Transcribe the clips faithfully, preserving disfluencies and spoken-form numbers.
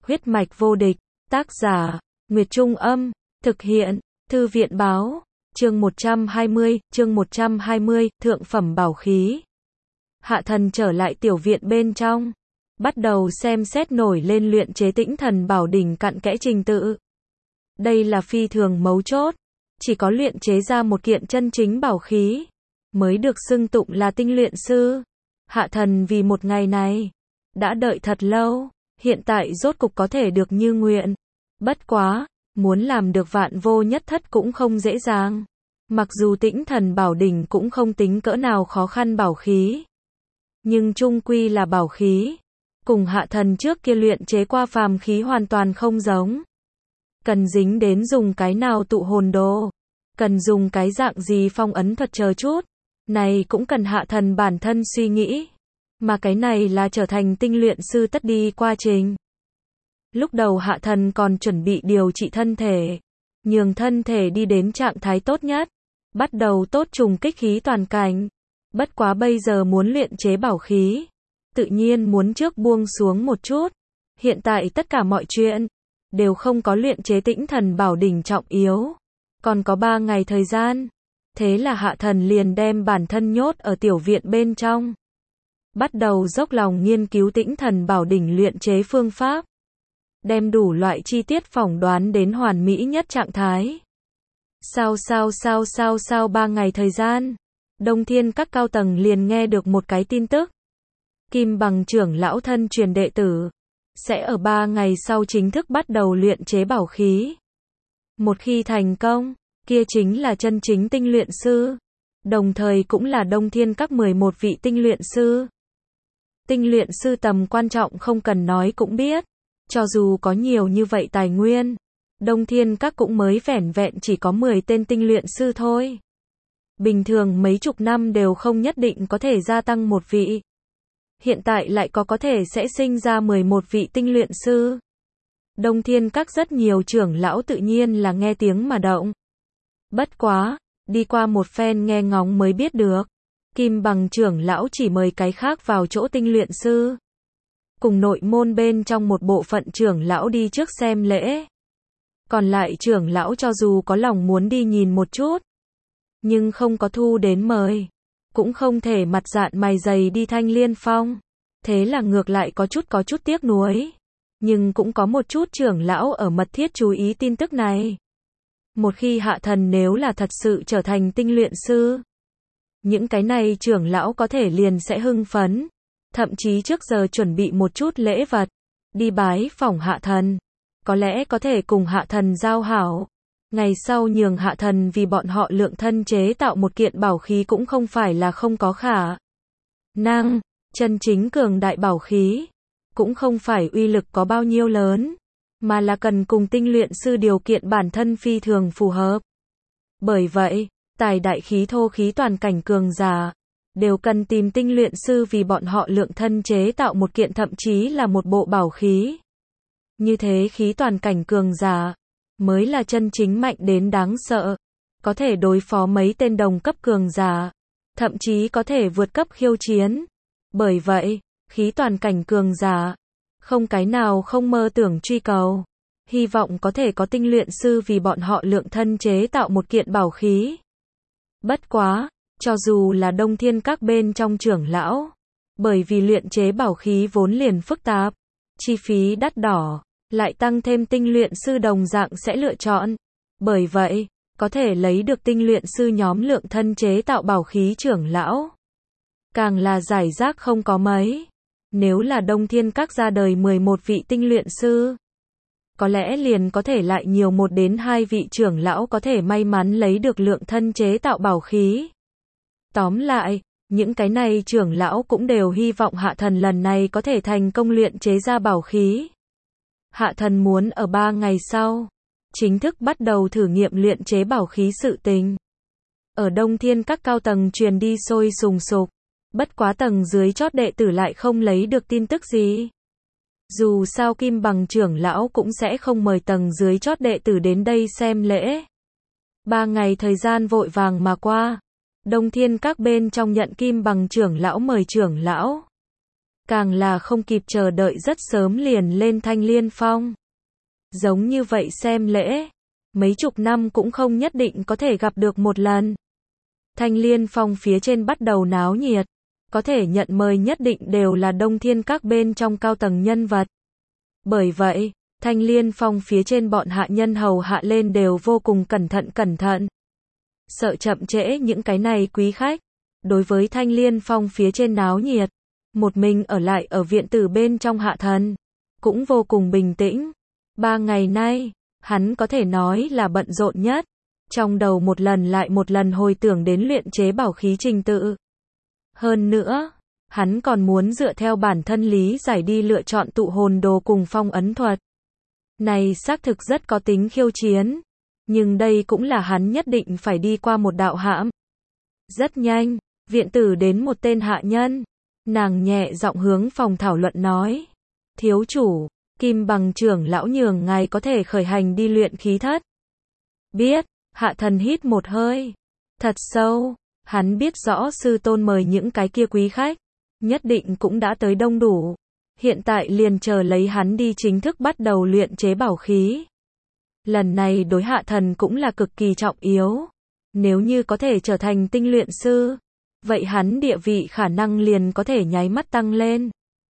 Huyết mạch vô địch, tác giả, Nguyệt Trung Âm, thực hiện, Thư viện Báo, chương một trăm hai mươi, chương một trăm hai mươi, thượng phẩm bảo khí. Hạ thần trở lại tiểu viện bên trong, bắt đầu xem xét nổi lên luyện chế Tĩnh Thần Bảo Đỉnh cặn kẽ trình tự. Đây là phi thường mấu chốt, chỉ có luyện chế ra một kiện chân chính bảo khí, mới được xưng tụng là tinh luyện sư. Hạ thần vì một ngày này, đã đợi thật lâu, hiện tại rốt cục có thể được như nguyện. Bất quá, muốn làm được vạn vô nhất thất cũng không dễ dàng. Mặc dù Tĩnh Thần Bảo Đỉnh cũng không tính cỡ nào khó khăn bảo khí, nhưng chung quy là bảo khí, cùng hạ thần trước kia luyện chế qua phàm khí hoàn toàn không giống. Cần dính đến dùng cái nào tụ hồn đồ, cần dùng cái dạng gì phong ấn thuật chờ chút, này cũng cần hạ thần bản thân suy nghĩ. Mà cái này là trở thành tinh luyện sư tất đi quá trình. Lúc đầu hạ thần còn chuẩn bị điều trị thân thể, nhường thân thể đi đến trạng thái tốt nhất, bắt đầu tốt trùng kích khí toàn cảnh. Bất quá bây giờ muốn luyện chế bảo khí, tự nhiên muốn trước buông xuống một chút. Hiện tại tất cả mọi chuyện đều không có luyện chế Tĩnh Thần Bảo Đỉnh trọng yếu, còn có ba ngày thời gian. Thế là hạ thần liền đem bản thân nhốt ở tiểu viện bên trong, bắt đầu dốc lòng nghiên cứu Tĩnh Thần Bảo Đỉnh luyện chế phương pháp, đem đủ loại chi tiết phỏng đoán đến hoàn mỹ nhất trạng thái. Sao sao sao sao sao ba ngày thời gian, Đông Thiên các cao tầng liền nghe được một cái tin tức. Kim Bằng trưởng lão thân truyền đệ tử, sẽ ở ba ngày sau chính thức bắt đầu luyện chế bảo khí. Một khi thành công, kia chính là chân chính tinh luyện sư, đồng thời cũng là Đông Thiên các mười một vị tinh luyện sư. Tinh luyện sư tầm quan trọng không cần nói cũng biết, cho dù có nhiều như vậy tài nguyên, Đông Thiên các cũng mới vẻn vẹn chỉ có mười tên tinh luyện sư thôi. Bình thường mấy chục năm đều không nhất định có thể gia tăng một vị. Hiện tại lại có có thể sẽ sinh ra mười một vị tinh luyện sư. Đông Thiên các rất nhiều trưởng lão tự nhiên là nghe tiếng mà động. Bất quá, đi qua một phen nghe ngóng mới biết được, Kim Bằng trưởng lão chỉ mời cái khác vào chỗ tinh luyện sư, cùng nội môn bên trong một bộ phận trưởng lão đi trước xem lễ. Còn lại trưởng lão cho dù có lòng muốn đi nhìn một chút, nhưng không có thu đến mời, cũng không thể mặt dạn mày dày đi Thanh Liên Phong. Thế là ngược lại có chút có chút tiếc nuối, nhưng cũng có một chút trưởng lão ở mật thiết chú ý tin tức này. Một khi hạ thần nếu là thật sự trở thành tinh luyện sư, những cái này trưởng lão có thể liền sẽ hưng phấn, thậm chí trước giờ chuẩn bị một chút lễ vật, đi bái phỏng hạ thần, có lẽ có thể cùng hạ thần giao hảo. Ngày sau nhường hạ thần vì bọn họ lượng thân chế tạo một kiện bảo khí cũng không phải là không có khả năng. Chân chính cường đại bảo khí, cũng không phải uy lực có bao nhiêu lớn, mà là cần cùng tinh luyện sư điều kiện bản thân phi thường phù hợp. Bởi vậy, tài đại khí thô khí toàn cảnh cường giả, đều cần tìm tinh luyện sư vì bọn họ lượng thân chế tạo một kiện thậm chí là một bộ bảo khí. Như thế khí toàn cảnh cường giả, mới là chân chính mạnh đến đáng sợ, có thể đối phó mấy tên đồng cấp cường giả, thậm chí có thể vượt cấp khiêu chiến. Bởi vậy, khí toàn cảnh cường giả, không cái nào không mơ tưởng truy cầu, hy vọng có thể có tinh luyện sư vì bọn họ lượng thân chế tạo một kiện bảo khí. Bất quá, cho dù là Đông Thiên các bên trong trưởng lão, bởi vì luyện chế bảo khí vốn liền phức tạp, chi phí đắt đỏ, lại tăng thêm tinh luyện sư đồng dạng sẽ lựa chọn. Bởi vậy, có thể lấy được tinh luyện sư nhóm lượng thân chế tạo bảo khí trưởng lão, càng là giải rác không có mấy. Nếu là Đông Thiên các ra đời mười một vị tinh luyện sư, có lẽ liền có thể lại nhiều một đến hai vị trưởng lão có thể may mắn lấy được lượng thân chế tạo bảo khí. Tóm lại, những cái này trưởng lão cũng đều hy vọng hạ thần lần này có thể thành công luyện chế ra bảo khí. Hạ thần muốn ở ba ngày sau, chính thức bắt đầu thử nghiệm luyện chế bảo khí sự tình. Ở Đông Thiên các cao tầng truyền đi sôi sùng sục, bất quá tầng dưới chót đệ tử lại không lấy được tin tức gì. Dù sao Kim Bằng trưởng lão cũng sẽ không mời tầng dưới chót đệ tử đến đây xem lễ. Ba ngày thời gian vội vàng mà qua, Đông Thiên các bên trong nhận Kim Bằng trưởng lão mời trưởng lão. càng là không kịp chờ đợi rất sớm liền lên Thanh Liên Phong. Giống như vậy xem lễ, mấy chục năm cũng không nhất định có thể gặp được một lần. Thanh Liên Phong phía trên bắt đầu náo nhiệt, có thể nhận mời nhất định đều là Đông Thiên Các bên trong cao tầng nhân vật. Bởi vậy, Thanh Liên Phong phía trên bọn hạ nhân hầu hạ lên đều vô cùng cẩn thận cẩn thận. Sợ chậm trễ những cái này quý khách. Đối với Thanh Liên Phong phía trên náo nhiệt, một mình ở lại ở viện tử bên trong Hạ Thần, cũng vô cùng bình tĩnh. Ba ngày nay, hắn có thể nói là bận rộn nhất. Trong đầu một lần lại một lần hồi tưởng đến luyện chế bảo khí trình tự. Hơn nữa, hắn còn muốn dựa theo bản thân lý giải đi lựa chọn tụ hồn đồ cùng phong ấn thuật. Này xác thực rất có tính khiêu chiến, nhưng đây cũng là hắn nhất định phải đi qua một đạo hãm. Rất nhanh, viện tử đến một tên hạ nhân, nàng nhẹ giọng hướng phòng thảo luận nói: "Thiếu chủ, Kim Bằng trưởng lão nhường ngài có thể khởi hành đi luyện khí thất." Biết, Hạ Thần hít một hơi thật sâu, hắn biết rõ sư tôn mời những cái kia quý khách, nhất định cũng đã tới đông đủ. Hiện tại liền chờ lấy hắn đi chính thức bắt đầu luyện chế bảo khí. Lần này đối Hạ Thần cũng là cực kỳ trọng yếu. Nếu như có thể trở thành tinh luyện sư, vậy hắn địa vị khả năng liền có thể nháy mắt tăng lên.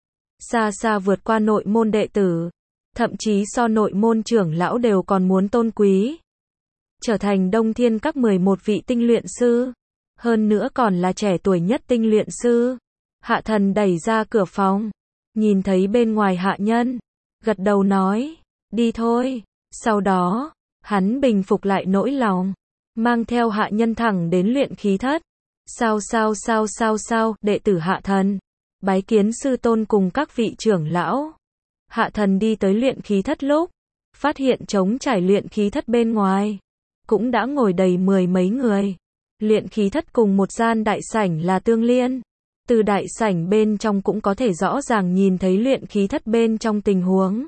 Xa xa vượt qua nội môn đệ tử, thậm chí so nội môn trưởng lão đều còn muốn tôn quý. Trở thành Đông Thiên Các mười một vị tinh luyện sư, hơn nữa còn là trẻ tuổi nhất tinh luyện sư. Hạ Thần đẩy ra cửa phòng, nhìn thấy bên ngoài hạ nhân, gật đầu nói: "Đi thôi." Sau đó, hắn bình phục lại nỗi lòng, mang theo hạ nhân thẳng đến luyện khí thất. Sao sao sao sao sao, đệ tử Hạ Thần, bái kiến sư tôn cùng các vị trưởng lão. Hạ Thần đi tới luyện khí thất lúc, phát hiện trống trải luyện khí thất bên ngoài, cũng đã ngồi đầy mười mấy người. Luyện khí thất cùng một gian đại sảnh là tương liên. Từ đại sảnh bên trong cũng có thể rõ ràng nhìn thấy luyện khí thất bên trong tình huống.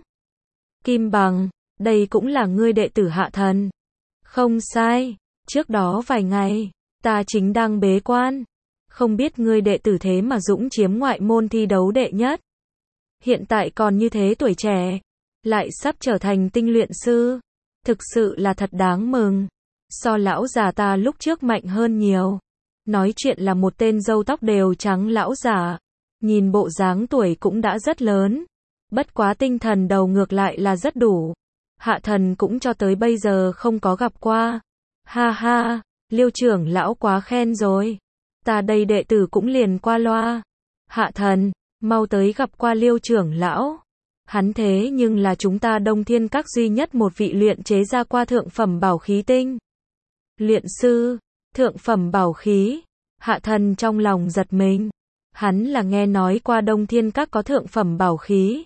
Kim Bằng, đây cũng là ngươi đệ tử Hạ Thần. Không sai, trước đó vài ngày, ta chính đang bế quan. Không biết ngươi đệ tử thế mà dũng chiếm ngoại môn thi đấu đệ nhất. Hiện tại còn như thế tuổi trẻ, lại sắp trở thành tinh luyện sư. Thực sự là thật đáng mừng. So lão già ta lúc trước mạnh hơn nhiều. Nói chuyện là một tên râu tóc đều trắng lão giả. Nhìn bộ dáng tuổi cũng đã rất lớn. Bất quá tinh thần đầu ngược lại là rất đủ. Hạ Thần cũng cho tới bây giờ không có gặp qua. Ha ha, Liêu trưởng lão quá khen rồi. Ta đây đệ tử cũng liền qua loa. Hạ Thần, mau tới gặp qua Liêu trưởng lão. Hắn thế nhưng là chúng ta Đông Thiên Các duy nhất một vị luyện chế ra qua thượng phẩm bảo khí tinh. Luyện sư, thượng phẩm bảo khí. Hạ Thần trong lòng giật mình. Hắn là nghe nói qua Đông Thiên Các có thượng phẩm bảo khí.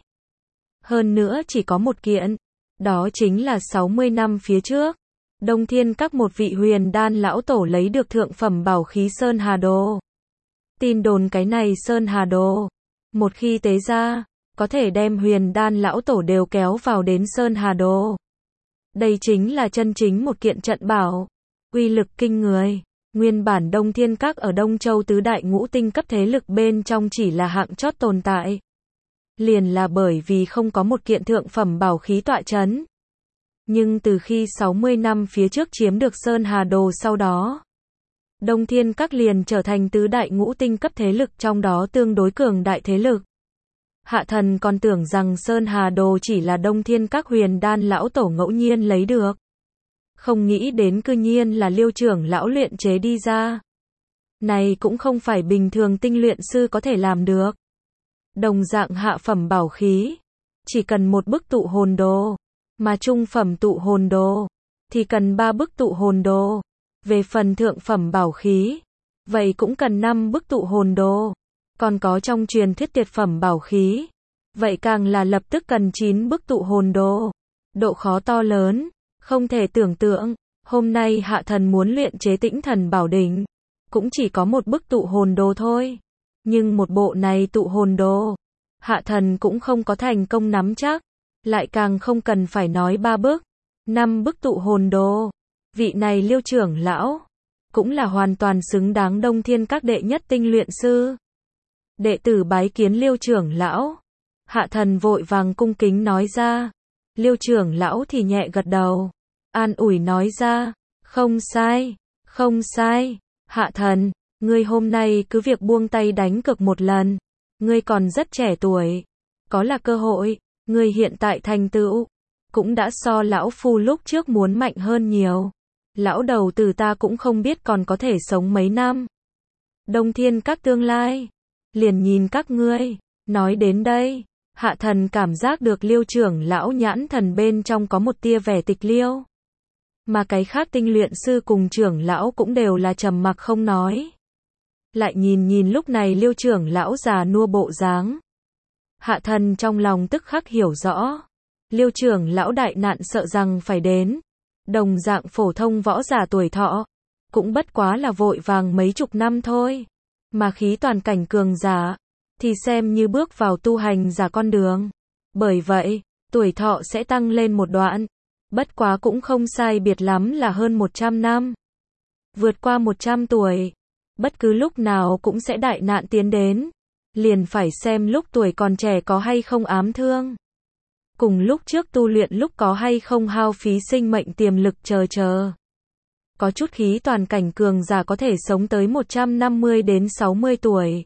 Hơn nữa chỉ có một kiện. Đó chính là sáu mươi năm phía trước. Đông Thiên Các một vị huyền đan lão tổ lấy được thượng phẩm bảo khí Sơn Hà Đồ. Tin đồn cái này Sơn Hà Đồ, một khi tế ra, có thể đem huyền đan lão tổ đều kéo vào đến Sơn Hà Đồ. Đây chính là chân chính một kiện trận bảo, uy lực kinh người. Nguyên bản Đông Thiên Các ở Đông Châu tứ đại ngũ tinh cấp thế lực bên trong chỉ là hạng chót tồn tại. Liền là bởi vì không có một kiện thượng phẩm bảo khí tọa chấn. Nhưng từ khi sáu mươi năm phía trước chiếm được Sơn Hà Đồ sau đó, Đông Thiên Các liền trở thành tứ đại ngũ tinh cấp thế lực trong đó tương đối cường đại thế lực. Hạ Thần còn tưởng rằng Sơn Hà Đồ chỉ là Đông Thiên Các huyền đan lão tổ ngẫu nhiên lấy được. Không nghĩ đến cư nhiên là Liêu trưởng lão luyện chế đi ra. Này cũng không phải bình thường tinh luyện sư có thể làm được. Đồng dạng hạ phẩm bảo khí, chỉ cần một bức tụ hồn đồ, mà trung phẩm tụ hồn đồ, thì cần ba bức tụ hồn đồ. Về phần thượng phẩm bảo khí, vậy cũng cần năm bức tụ hồn đồ. Còn có trong truyền thuyết tuyệt phẩm bảo khí, vậy càng là lập tức cần chín bức tụ hồn đồ. Độ khó to lớn, không thể tưởng tượng. Hôm nay Hạ Thần muốn luyện chế Tĩnh Thần Bảo Đỉnh, cũng chỉ có một bức tụ hồn đồ thôi. Nhưng một bộ này tụ hồn đồ, Hạ Thần cũng không có thành công nắm chắc. Lại càng không cần phải nói ba bức, năm bức tụ hồn đồ. Vị này Liêu trưởng lão, cũng là hoàn toàn xứng đáng Đông Thiên Các đệ nhất tinh luyện sư. Đệ tử bái kiến Liêu trưởng lão. Hạ thần vội vàng cung kính nói ra. Liêu trưởng lão thì nhẹ gật đầu, an ủi nói ra, không sai, không sai, Hạ thần, ngươi hôm nay cứ việc buông tay đánh cược một lần, ngươi còn rất trẻ tuổi, có là cơ hội, ngươi hiện tại thành tựu, cũng đã so lão phu lúc trước muốn mạnh hơn nhiều. Lão đầu tử ta cũng không biết còn có thể sống mấy năm. Đông Thiên các tương lai, liền nhìn các ngươi. Nói đến đây, Hạ thần cảm giác được Liêu trưởng lão nhãn thần bên trong có một tia vẻ tịch liêu. Mà cái khác tinh luyện sư cùng trưởng lão cũng đều là trầm mặc không nói. Lại nhìn nhìn lúc này Liêu trưởng lão già nua bộ dáng. Hạ thần trong lòng tức khắc hiểu rõ. Liêu trưởng lão đại nạn sợ rằng phải đến. Đồng dạng phổ thông võ giả tuổi thọ, cũng bất quá là vội vàng mấy chục năm thôi. Mà khí toàn cảnh cường giả, thì xem như bước vào tu hành giả con đường. Bởi vậy, tuổi thọ sẽ tăng lên một đoạn. Bất quá cũng không sai biệt lắm là hơn một trăm năm. Vượt qua một trăm tuổi, bất cứ lúc nào cũng sẽ đại nạn tiến đến. Liền phải xem lúc tuổi còn trẻ có hay không ám thương. Cùng lúc trước tu luyện lúc có hay không hao phí sinh mệnh tiềm lực chờ chờ. Có chút khí toàn cảnh cường giả có thể sống tới một trăm năm mươi đến sáu mươi tuổi.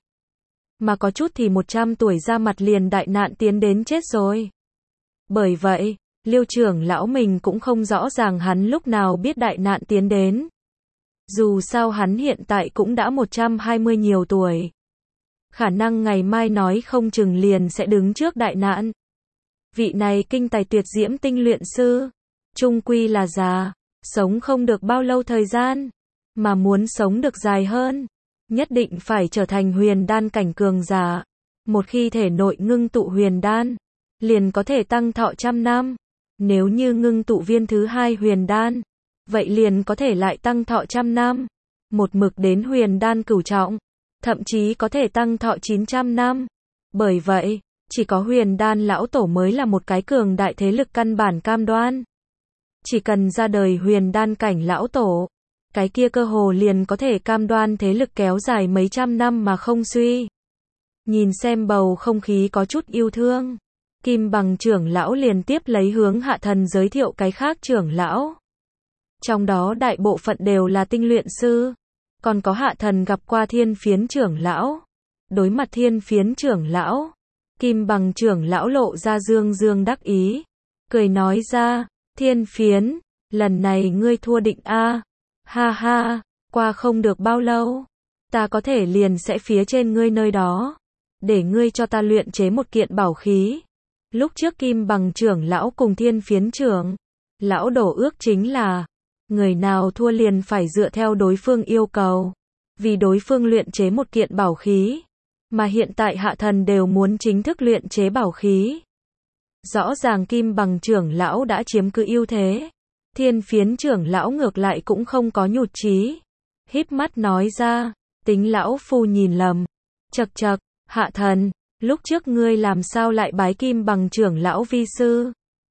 Mà có chút thì một trăm tuổi ra mặt liền đại nạn tiến đến chết rồi. Bởi vậy, Liêu trưởng lão mình cũng không rõ ràng hắn lúc nào biết đại nạn tiến đến. Dù sao hắn hiện tại cũng đã một trăm hai mươi nhiều tuổi. Khả năng ngày mai nói không chừng liền sẽ đứng trước đại nạn. Vị này kinh tài tuyệt diễm tinh luyện sư, chung quy là già, sống không được bao lâu thời gian, mà muốn sống được dài hơn, nhất định phải trở thành huyền đan cảnh cường giả. Một khi thể nội ngưng tụ huyền đan, liền có thể tăng thọ trăm năm. Nếu như ngưng tụ viên thứ hai huyền đan, vậy liền có thể lại tăng thọ trăm năm. Một mực đến huyền đan cửu trọng, thậm chí có thể tăng thọ chín trăm năm. Bởi vậy, chỉ có huyền đan lão tổ mới là một cái cường đại thế lực căn bản cam đoan. Chỉ cần ra đời huyền đan cảnh lão tổ, cái kia cơ hồ liền có thể cam đoan thế lực kéo dài mấy trăm năm mà không suy. Nhìn xem bầu không khí có chút yêu thương, Kim Bằng trưởng lão liền tiếp lấy hướng Hạ thần giới thiệu cái khác trưởng lão. Trong đó đại bộ phận đều là tinh luyện sư, còn có Hạ thần gặp qua Thiên Phiến trưởng lão. Đối mặt Thiên Phiến trưởng lão, Kim Bằng trưởng lão lộ ra dương dương đắc ý, cười nói ra, Thiên Phiến, lần này ngươi thua định a. Ha ha, qua không được bao lâu, ta có thể liền sẽ phía trên ngươi nơi đó, để ngươi cho ta luyện chế một kiện bảo khí. Lúc trước Kim Bằng trưởng lão cùng Thiên Phiến trưởng lão đổ ước chính là, người nào thua liền phải dựa theo đối phương yêu cầu, vì đối phương luyện chế một kiện bảo khí. Mà hiện tại Hạ thần đều muốn chính thức luyện chế bảo khí. Rõ ràng Kim Bằng trưởng lão đã chiếm cứ ưu thế. Thiên Phiến trưởng lão ngược lại cũng không có nhụt chí, híp mắt nói ra, tính lão phu nhìn lầm. Chậc chậc, Hạ thần, lúc trước ngươi làm sao lại bái Kim Bằng trưởng lão vi sư?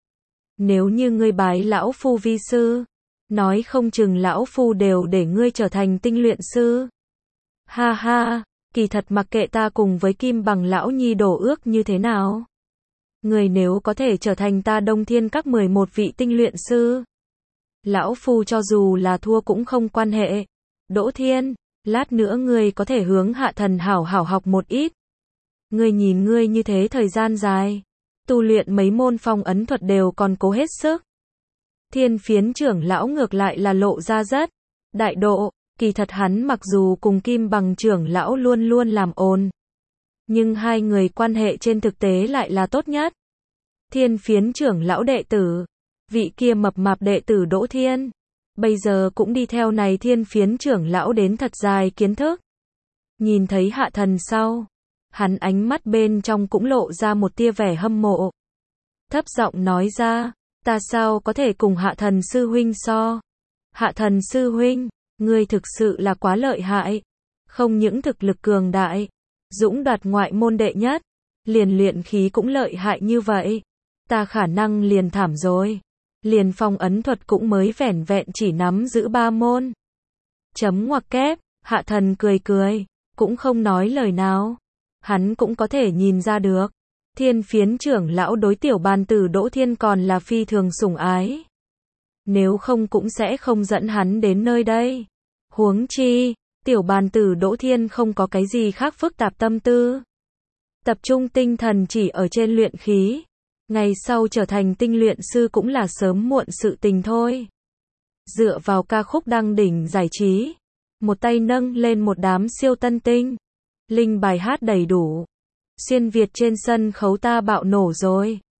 Nếu như ngươi bái lão phu vi sư, nói không chừng lão phu đều để ngươi trở thành tinh luyện sư. Ha ha, kỳ thật mặc kệ ta cùng với Kim Bằng lão nhi đổ ước như thế nào, người nếu có thể trở thành ta Đông Thiên các mười một vị tinh luyện sư, lão phu cho dù là thua cũng không quan hệ. Đỗ Thiên, lát nữa ngươi có thể hướng Hạ thần hảo hảo học một ít. Ngươi nhìn ngươi như thế thời gian dài, tu luyện mấy môn phong ấn thuật đều còn cố hết sức. Thiên Phiến trưởng lão ngược lại là lộ ra rất đại độ. Kỳ thật hắn mặc dù cùng Kim Bằng trưởng lão luôn luôn làm ồn, nhưng hai người quan hệ trên thực tế lại là tốt nhất. Thiên Phiến trưởng lão đệ tử, vị kia mập mạp đệ tử Đỗ Thiên, bây giờ cũng đi theo này Thiên Phiến trưởng lão đến thật dài kiến thức. Nhìn thấy Hạ thần sau, hắn ánh mắt bên trong cũng lộ ra một tia vẻ hâm mộ. Thấp giọng nói ra, ta sao có thể cùng Hạ thần sư huynh so? Hạ thần sư huynh, ngươi thực sự là quá lợi hại, không những thực lực cường đại, dũng đoạt ngoại môn đệ nhất, liền luyện khí cũng lợi hại như vậy, ta khả năng liền thảm rồi, liền phong ấn thuật cũng mới vẻn vẹn chỉ nắm giữ ba môn. Chấm ngoặc kép, Hạ thần cười cười, cũng không nói lời nào. hắn cũng có thể nhìn ra được. Thiên Phiến trưởng lão đối tiểu bàn tử Đỗ Thiên còn là phi thường sủng ái. Nếu không cũng sẽ không dẫn hắn đến nơi đây. Huống chi, tiểu bàn tử Đỗ Thiên không có cái gì khác phức tạp tâm tư. Tập trung tinh thần chỉ ở trên luyện khí. Ngày sau trở thành tinh luyện sư cũng là sớm muộn sự tình thôi. Dựa vào ca khúc đăng đỉnh giải trí. Một tay nâng lên một đám siêu tân tinh. Linh bài hát đầy đủ. Xuyên Việt trên sân khấu ta bạo nổ rồi.